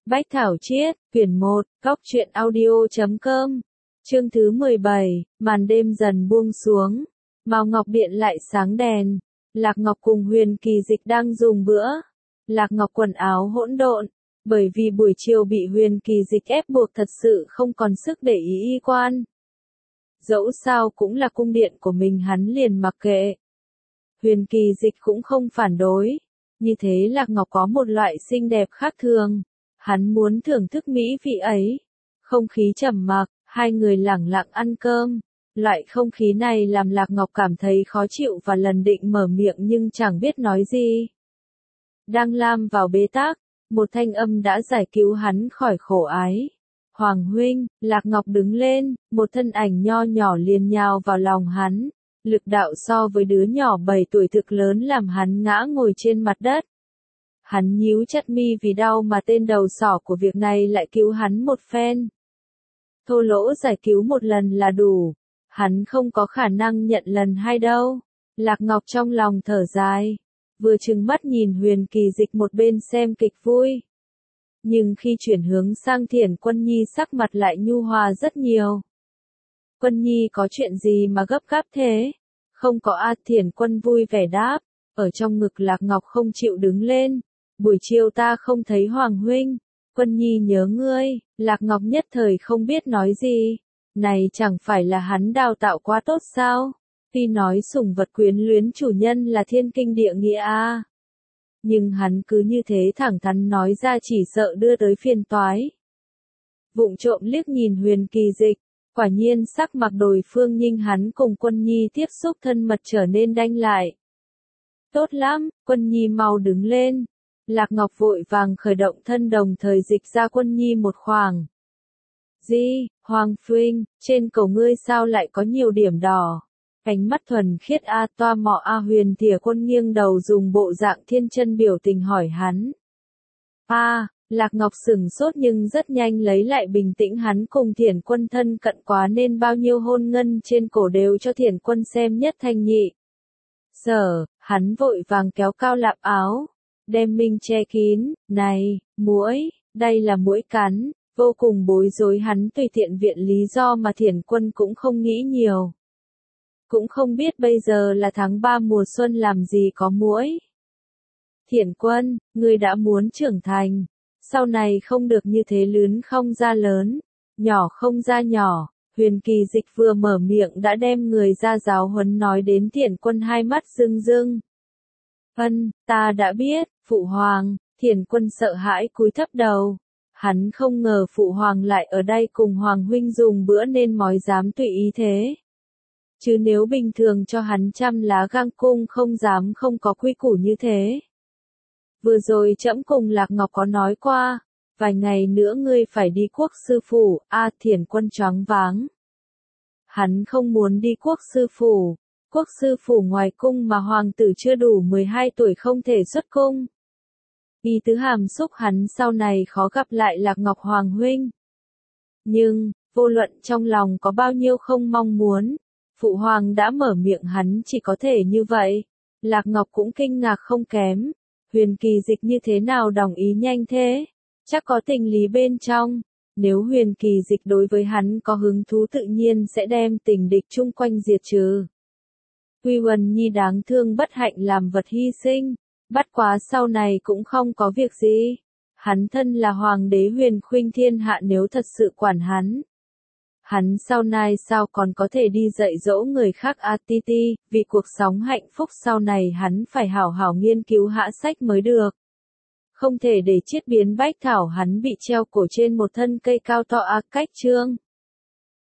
Bách Thảo Chiết, quyển 1, Góc truyện audio.com, chương thứ 17, màn đêm dần buông xuống. Mao Ngọc Điện lại sáng đèn. Lạc Ngọc cùng Huyền Kỳ Dịch đang dùng bữa. Lạc Ngọc quần áo hỗn độn, bởi vì buổi chiều bị Huyền Kỳ Dịch ép buộc thật sự không còn sức để ý y quan. Dẫu sao cũng là cung điện của mình, hắn liền mặc kệ. Huyền Kỳ Dịch cũng không phản đối. Như thế Lạc Ngọc có một loại xinh đẹp khác thường. Hắn muốn thưởng thức mỹ vị ấy. Không khí trầm mặc, hai người lẳng lặng ăn cơm. Loại không khí này làm Lạc Ngọc cảm thấy khó chịu và lần định mở miệng nhưng chẳng biết nói gì. Đang lam vào bế tắc, một thanh âm đã giải cứu hắn khỏi khổ ái. Hoàng huynh, Lạc Ngọc đứng lên, một thân ảnh nho nhỏ liền nhào vào lòng hắn. Lực đạo so với đứa nhỏ 7 tuổi thực lớn làm hắn ngã ngồi trên mặt đất. Hắn nhíu chặt mi vì đau mà tên đầu sỏ của việc này lại cứu hắn một phen. Thô lỗ giải cứu một lần là đủ. Hắn không có khả năng nhận lần hai đâu. Lạc Ngọc trong lòng thở dài. Vừa trừng mắt nhìn Huyền Kỳ Dịch một bên xem kịch vui. Nhưng khi chuyển hướng sang Thiển Quân Nhi sắc mặt lại nhu hòa rất nhiều. Quân Nhi có chuyện gì mà gấp gáp thế? Không có a. Thiển Quân vui vẻ đáp. Ở trong ngực Lạc Ngọc không chịu đứng lên. Buổi chiều ta không thấy Hoàng huynh. Quân Nhi nhớ ngươi. Lạc Ngọc nhất thời không biết nói gì. Này chẳng phải là hắn đào tạo quá tốt sao? Tuy nói sủng vật quyến luyến chủ nhân là thiên kinh địa nghĩa a. Nhưng hắn cứ như thế thẳng thắn nói ra chỉ sợ đưa tới phiền toái. Vụng trộm liếc nhìn Huyền Kỳ Dịch. Quả nhiên sắc mặt đối phương nhưng hắn cùng Quân Nhi tiếp xúc thân mật trở nên đanh lại. Tốt lắm, Quân Nhi mau đứng lên. Lạc Ngọc vội vàng khởi động thân đồng thời dịch ra Quân Nhi một khoảng. Gì, Hoàng huynh, trên cổ ngươi sao lại có nhiều điểm đỏ? Ánh mắt thuần khiết a toa mọ a. Huyền Thìa Quân nghiêng đầu dùng bộ dạng thiên chân biểu tình hỏi hắn. Lạc Ngọc sửng sốt nhưng rất nhanh lấy lại bình tĩnh, hắn cùng Thiển Quân thân cận quá nên bao nhiêu hôn ngân trên cổ đều cho Thiển Quân xem nhất thanh nhị. Hắn vội vàng kéo cao lạp áo, đem mình che kín. Này, muỗi, đây là muỗi cắn. Vô cùng bối rối, hắn tùy tiện viện lý do mà Thiển Quân cũng không nghĩ nhiều. Cũng không biết bây giờ là tháng 3 mùa xuân làm gì có muỗi. Thiển Quân, ngươi đã muốn trưởng thành. Sau này không được như thế, lớn không ra lớn, nhỏ không ra nhỏ. Huyền Kỳ Dịch vừa mở miệng đã đem người ra giáo huấn nói đến Thiển Quân hai mắt rưng rưng. Ta đã biết, Phụ Hoàng. Thiển Quân sợ hãi cúi thấp đầu. Hắn không ngờ Phụ Hoàng lại ở đây cùng Hoàng huynh dùng bữa nên mới dám tùy ý thế. Chứ nếu bình thường cho hắn trăm lá gang cung không dám không có quy củ như thế. Vừa rồi trẫm cùng Lạc Ngọc có nói qua, vài ngày nữa ngươi phải đi quốc sư phủ. Thiển Quân choáng váng. Hắn không muốn đi quốc sư phủ. Quốc sư phủ ngoài cung mà hoàng tử chưa đủ 12 tuổi không thể xuất cung. Ý tứ hàm xúc hắn sau này khó gặp lại Lạc Ngọc Hoàng huynh. Nhưng, vô luận trong lòng có bao nhiêu không mong muốn, Phụ Hoàng đã mở miệng hắn chỉ có thể như vậy. Lạc Ngọc cũng kinh ngạc không kém. Huyền Kỳ Dịch như thế nào đồng ý nhanh thế? Chắc có tình lý bên trong. Nếu Huyền Kỳ Dịch đối với hắn có hứng thú tự nhiên sẽ đem tình địch chung quanh diệt trừ. Quy Huân Nhi đáng thương bất hạnh làm vật hy sinh. Bất quá sau này cũng không có việc gì. Hắn thân là hoàng đế huyền khuynh thiên hạ, nếu thật sự quản hắn sau này sao còn có thể đi dạy dỗ người khác vì cuộc sống hạnh phúc sau này hắn phải hảo hảo nghiên cứu hạ sách mới được. Không thể để chiết biến Bách Thảo hắn bị treo cổ trên một thân cây cao to cách chương.